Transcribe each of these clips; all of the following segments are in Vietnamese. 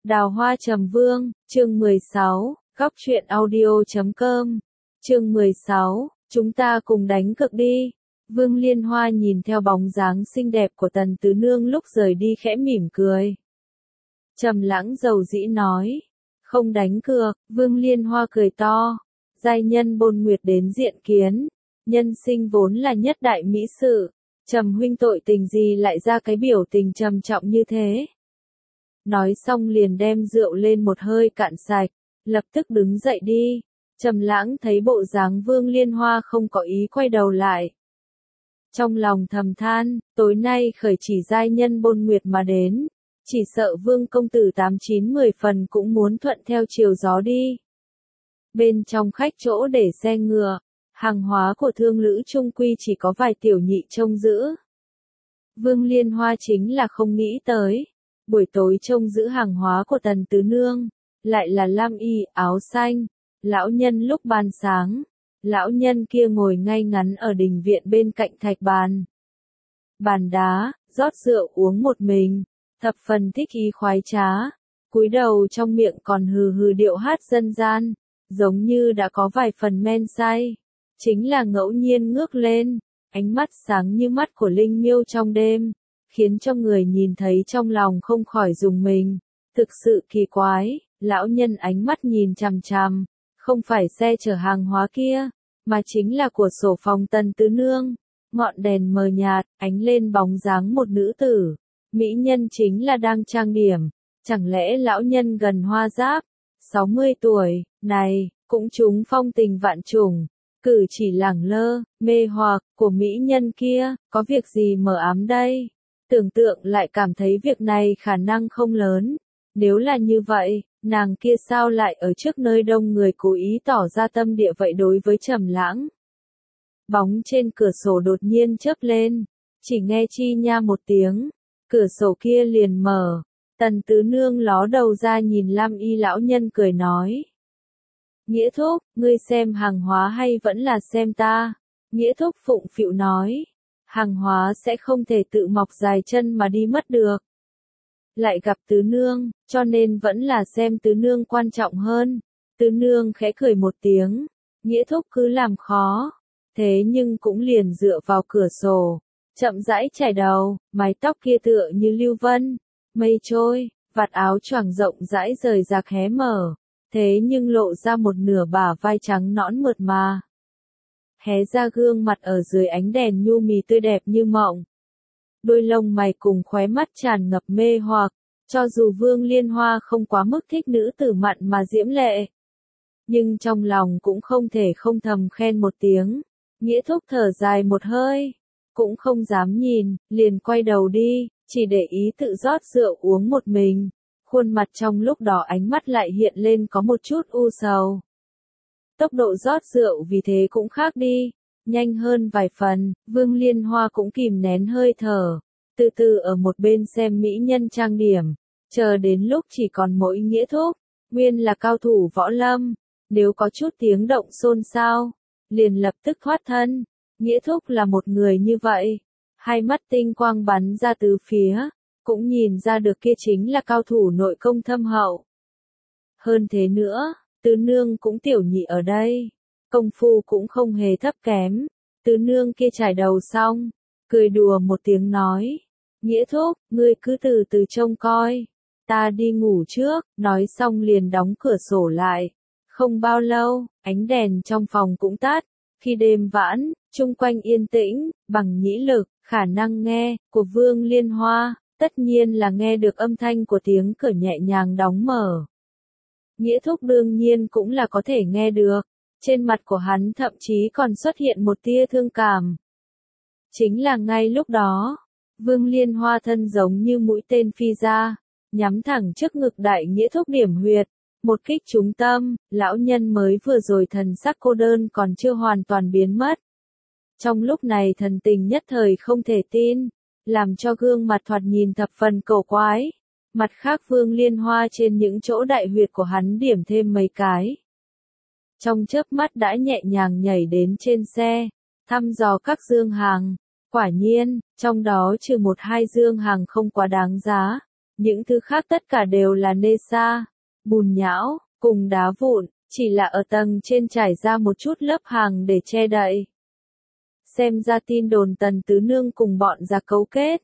Đào Hoa Trầm Vương, chương 16, góc truyện audio.com, chương 16, chúng ta cùng đánh cược đi. Vương Liên Hoa nhìn theo bóng dáng xinh đẹp của Tần Tứ Nương lúc rời đi khẽ mỉm cười. Trầm Lãng dầu dĩ nói, không đánh cược. Vương Liên Hoa cười to, giai nhân Bôn Nguyệt đến diện kiến, nhân sinh vốn là nhất đại mỹ sự, Trầm huynh tội tình gì lại ra cái biểu tình trầm trọng như thế. Nói xong liền đem rượu lên một hơi cạn sạch, lập tức đứng dậy đi. Trầm Lãng thấy bộ dáng Vương Liên Hoa không có ý quay đầu lại. Trong lòng thầm than, tối nay khởi chỉ giai nhân Bôn Nguyệt mà đến, chỉ sợ Vương công tử 8-9-10 phần cũng muốn thuận theo chiều gió đi. Bên trong khách chỗ để xe ngựa, hàng hóa của thương lữ chung quy chỉ có vài tiểu nhị trông giữ. Vương Liên Hoa chính là không nghĩ tới, buổi tối trông giữ hàng hóa của Tần Tứ Nương, lại là lam y áo xanh, lão nhân lúc ban sáng, lão nhân kia ngồi ngay ngắn ở đình viện bên cạnh thạch bàn. Bàn đá, rót rượu uống một mình, thập phần thích ý khoái trá, cúi đầu trong miệng còn hừ hừ điệu hát dân gian, giống như đã có vài phần men say, chính là ngẫu nhiên ngước lên, ánh mắt sáng như mắt của linh miêu trong đêm, khiến cho người nhìn thấy trong lòng không khỏi rùng mình. Thực sự kỳ quái, lão nhân ánh mắt nhìn chằm chằm, không phải xe chở hàng hóa kia, mà chính là của sổ phòng Tần Tứ Nương. Ngọn đèn mờ nhạt, ánh lên bóng dáng một nữ tử. Mỹ nhân chính là đang trang điểm. Chẳng lẽ lão nhân gần hoa giáp, 60 tuổi, này, cũng trúng phong tình vạn trùng. Cử chỉ lẳng lơ, mê hoặc, của mỹ nhân kia, có việc gì mờ ám đây? Tưởng tượng lại cảm thấy việc này khả năng không lớn. Nếu là như vậy, nàng kia sao lại ở trước nơi đông người cố ý tỏ ra tâm địa vậy đối với Trầm Lãng? Bóng trên cửa sổ đột nhiên chớp lên, chỉ nghe chi nha một tiếng, cửa sổ kia liền mở. Tần Tứ Nương ló đầu ra nhìn lam y lão nhân cười nói. Nghĩa thúc, ngươi xem hàng hóa hay vẫn là xem ta? Nghĩa thúc phụng phịu nói. Hàng hóa sẽ không thể tự mọc dài chân mà đi mất được. Lại gặp Tứ Nương, cho nên vẫn là xem Tứ Nương quan trọng hơn. Tứ Nương khẽ cười một tiếng. Nghĩa thúc cứ làm khó. Thế nhưng cũng liền dựa vào cửa sổ, chậm rãi chải đầu, mái tóc kia tựa như lưu vân, mây trôi, vạt áo choàng rộng rãi rời rạc hé mở, thế nhưng lộ ra một nửa bả vai trắng nõn mượt mà. Hé ra gương mặt ở dưới ánh đèn nhu mì tươi đẹp như mộng. Đôi lông mày cùng khóe mắt tràn ngập mê hoặc, cho dù Vương Liên Hoa không quá mức thích nữ tử mặn mà diễm lệ, nhưng trong lòng cũng không thể không thầm khen một tiếng. Nghĩa thúc thở dài một hơi, cũng không dám nhìn, liền quay đầu đi, chỉ để ý tự rót rượu uống một mình. Khuôn mặt trong lúc đó ánh mắt lại hiện lên có một chút u sầu. Tốc độ rót rượu vì thế cũng khác đi, nhanh hơn vài phần. Vương Liên Hoa cũng kìm nén hơi thở, từ từ ở một bên xem mỹ nhân trang điểm, chờ đến lúc chỉ còn mỗi Nghĩa thúc, nguyên là cao thủ võ lâm, nếu có chút tiếng động xôn xao, liền lập tức thoát thân. Nghĩa thúc là một người như vậy, hai mắt tinh quang bắn ra tứ phía, cũng nhìn ra được kia chính là cao thủ nội công thâm hậu. Hơn thế nữa, Tứ Nương cũng tiểu nhị ở đây, công phu cũng không hề thấp kém. Tứ Nương kia trải đầu xong, cười đùa một tiếng nói, Nghĩa thúc, ngươi cứ từ từ trông coi, ta đi ngủ trước. Nói xong liền đóng cửa sổ lại. Không bao lâu, ánh đèn trong phòng cũng tắt. Khi đêm vãn, chung quanh yên tĩnh, bằng nhĩ lực, khả năng nghe, của Vương Liên Hoa, tất nhiên là nghe được âm thanh của tiếng cửa nhẹ nhàng đóng mở. Nghĩa thúc đương nhiên cũng là có thể nghe được, trên mặt của hắn thậm chí còn xuất hiện một tia thương cảm. Chính là ngay lúc đó, Vương Liên Hoa thân giống như mũi tên phi ra, nhắm thẳng trước ngực đại Nghĩa thúc điểm huyệt. Một kích trúng tâm, lão nhân mới vừa rồi thần sắc cô đơn còn chưa hoàn toàn biến mất. Trong lúc này thần tình nhất thời không thể tin, làm cho gương mặt thoạt nhìn thập phần cổ quái. Mặt khác Vương Liên Hoa trên những chỗ đại huyệt của hắn điểm thêm mấy cái. Trong chớp mắt đã nhẹ nhàng nhảy đến trên xe, thăm dò các dương hàng. Quả nhiên, trong đó trừ 1-2 dương hàng không quá đáng giá, Những thứ khác tất cả đều là nê sa, bùn nhão, cùng đá vụn, chỉ là ở tầng trên trải ra một chút lớp hàng để che đậy. Xem ra tin đồn Tần Tứ Nương cùng bọn giặc cấu kết.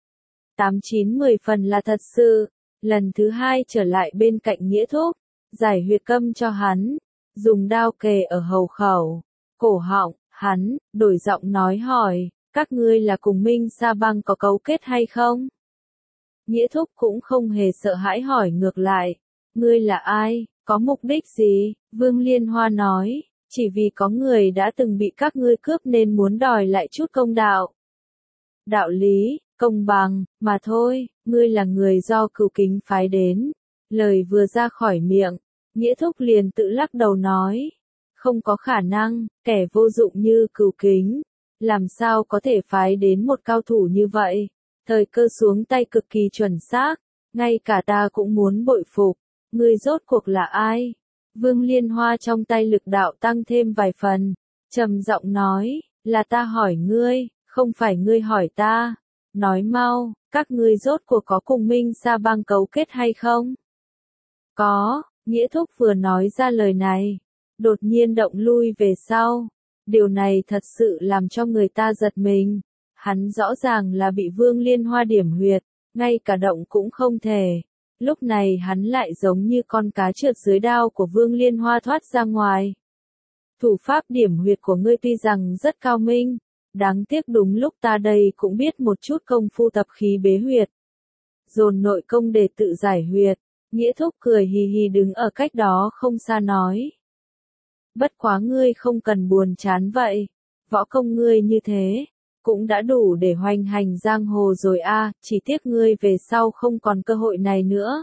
8-9-10 phần là thật sự. Lần thứ hai trở lại bên cạnh Nghĩa Thúc, giải huyệt câm cho hắn, dùng đao kề ở hầu khẩu, cổ họng, hắn, đổi giọng nói hỏi, các ngươi là cùng Minh Sa Bang có cấu kết hay không? Nghĩa Thúc cũng không hề sợ hãi hỏi ngược lại, ngươi là ai, có mục đích gì? Vương Liên Hoa nói, chỉ vì có người đã từng bị các ngươi cướp nên muốn đòi lại chút công đạo. Đạo lý, công bằng, mà thôi, ngươi là người do Cửu Kính phái đến. Lời vừa ra khỏi miệng, Nghĩa Thúc liền tự lắc đầu nói, không có khả năng, kẻ vô dụng như Cửu Kính, làm sao có thể phái đến một cao thủ như vậy, thời cơ xuống tay cực kỳ chuẩn xác, ngay cả ta cũng muốn bội phục, ngươi rốt cuộc là ai? Vương Liên Hoa trong tay lực đạo tăng thêm vài phần, trầm giọng nói, là ta hỏi ngươi, không phải ngươi hỏi ta. Nói mau, các ngươi rốt cuộc có cùng Minh Sa Bang cấu kết hay không? Có, Nghĩa Thúc vừa nói ra lời này, đột nhiên động lui về sau. Điều này thật sự làm cho người ta giật mình. Hắn rõ ràng là bị Vương Liên Hoa điểm huyệt, ngay cả động cũng không thể. Lúc này hắn lại giống như con cá trượt dưới đao của Vương Liên Hoa thoát ra ngoài. Thủ pháp điểm huyệt của ngươi tuy rằng rất cao minh, đáng tiếc đúng lúc ta đây cũng biết một chút công phu tập khí bế huyệt. Dồn nội công để tự giải huyệt, Nghĩa Thúc cười hì hì đứng ở cách đó không xa nói. Bất quá ngươi không cần buồn chán vậy, võ công ngươi như thế, cũng đã đủ để hoành hành giang hồ rồi a, chỉ tiếc ngươi về sau không còn cơ hội này nữa.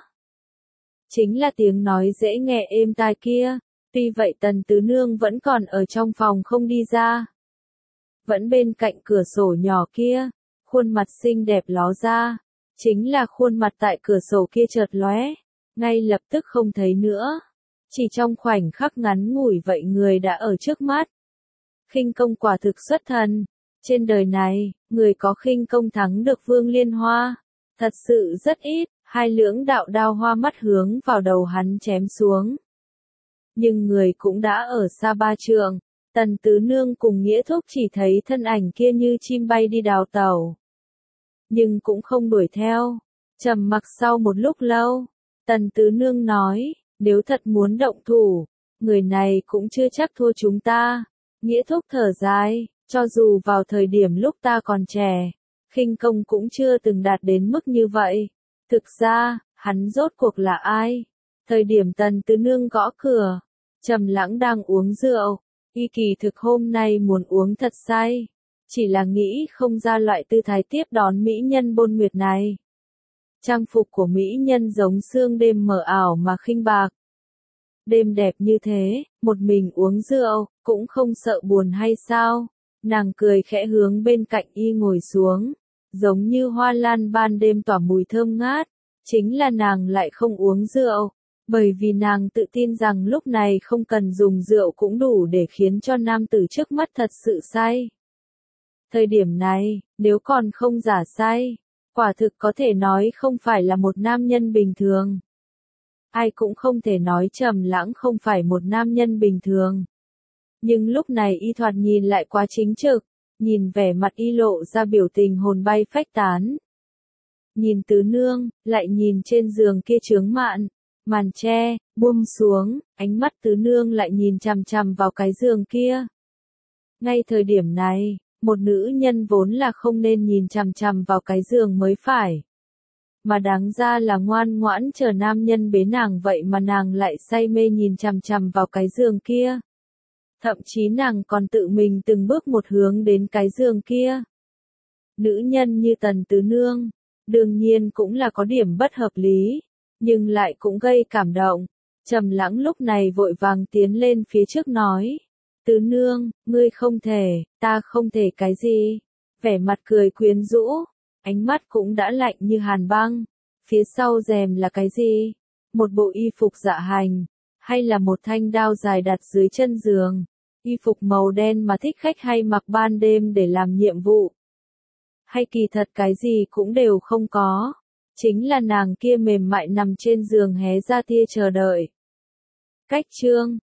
Chính là tiếng nói dễ nghe êm tai kia, tuy vậy Tần Tứ Nương vẫn còn ở trong phòng không đi ra. Vẫn bên cạnh cửa sổ nhỏ kia, khuôn mặt xinh đẹp ló ra, chính là khuôn mặt tại cửa sổ kia chợt lóe, ngay lập tức không thấy nữa. Chỉ trong khoảnh khắc ngắn ngủi vậy người đã ở trước mắt. Khinh công quả thực xuất thần, trên đời này, người có khinh công thắng được Vương Liên Hoa, thật sự rất ít, hai lưỡng đạo đao hoa mắt hướng vào đầu hắn chém xuống. Nhưng người cũng đã ở xa 3 trượng. Tần Tứ Nương cùng Nghĩa Thúc chỉ thấy thân ảnh kia như chim bay đi đào tẩu. Nhưng cũng không đuổi theo. Trầm mặc sau một lúc lâu, Tần Tứ Nương nói, nếu thật muốn động thủ, người này cũng chưa chắc thua chúng ta. Nghĩa Thúc thở dài, cho dù vào thời điểm lúc ta còn trẻ, khinh công cũng chưa từng đạt đến mức như vậy. Thực ra, hắn rốt cuộc là ai? Thời điểm Tần Tứ Nương gõ cửa, Trầm Lãng đang uống rượu. Y kỳ thực hôm nay muốn uống thật say, chỉ là nghĩ không ra loại tư thái tiếp đón mỹ nhân bôn nguyệt này. Trang phục của mỹ nhân giống sương đêm mờ ảo mà khinh bạc. Đêm đẹp như thế, một mình uống rượu, cũng không sợ buồn hay sao? Nàng cười khẽ hướng bên cạnh y ngồi xuống, giống như hoa lan ban đêm tỏa mùi thơm ngát, chính là nàng lại không uống rượu. Bởi vì nàng tự tin rằng lúc này không cần dùng rượu cũng đủ để khiến cho nam tử trước mắt thật sự say. Thời điểm này, nếu còn không giả say, quả thực có thể nói không phải là một nam nhân bình thường. Ai cũng không thể nói Trầm Lãng không phải một nam nhân bình thường. Nhưng lúc này y thoạt nhìn lại quá chính trực, nhìn vẻ mặt y lộ ra biểu tình hồn bay phách tán. Nhìn Tứ Nương, lại nhìn trên giường kia chướng mạn. Màn che, buông xuống, ánh mắt Tứ Nương lại nhìn chằm chằm vào cái giường kia. Ngay thời điểm này, một nữ nhân vốn là không nên nhìn chằm chằm vào cái giường mới phải. Mà đáng ra là ngoan ngoãn chờ nam nhân bế nàng vậy mà nàng lại say mê nhìn chằm chằm vào cái giường kia. Thậm chí nàng còn tự mình từng bước một hướng đến cái giường kia. Nữ nhân như Tần Tứ Nương, đương nhiên cũng là có điểm bất hợp lý. Nhưng lại cũng gây cảm động. Trầm Lãng lúc này vội vàng tiến lên phía trước nói. Tứ Nương, ngươi không thể, ta không thể cái gì? Vẻ mặt cười quyến rũ, ánh mắt cũng đã lạnh như hàn băng. Phía sau rèm là cái gì? Một bộ y phục dạ hành, hay là một thanh đao dài đặt dưới chân giường? Y phục màu đen mà thích khách hay mặc ban đêm để làm nhiệm vụ? Hay kỳ thật cái gì cũng đều không có? Chính là nàng kia mềm mại nằm trên giường hé ra tia chờ đợi. Cách chương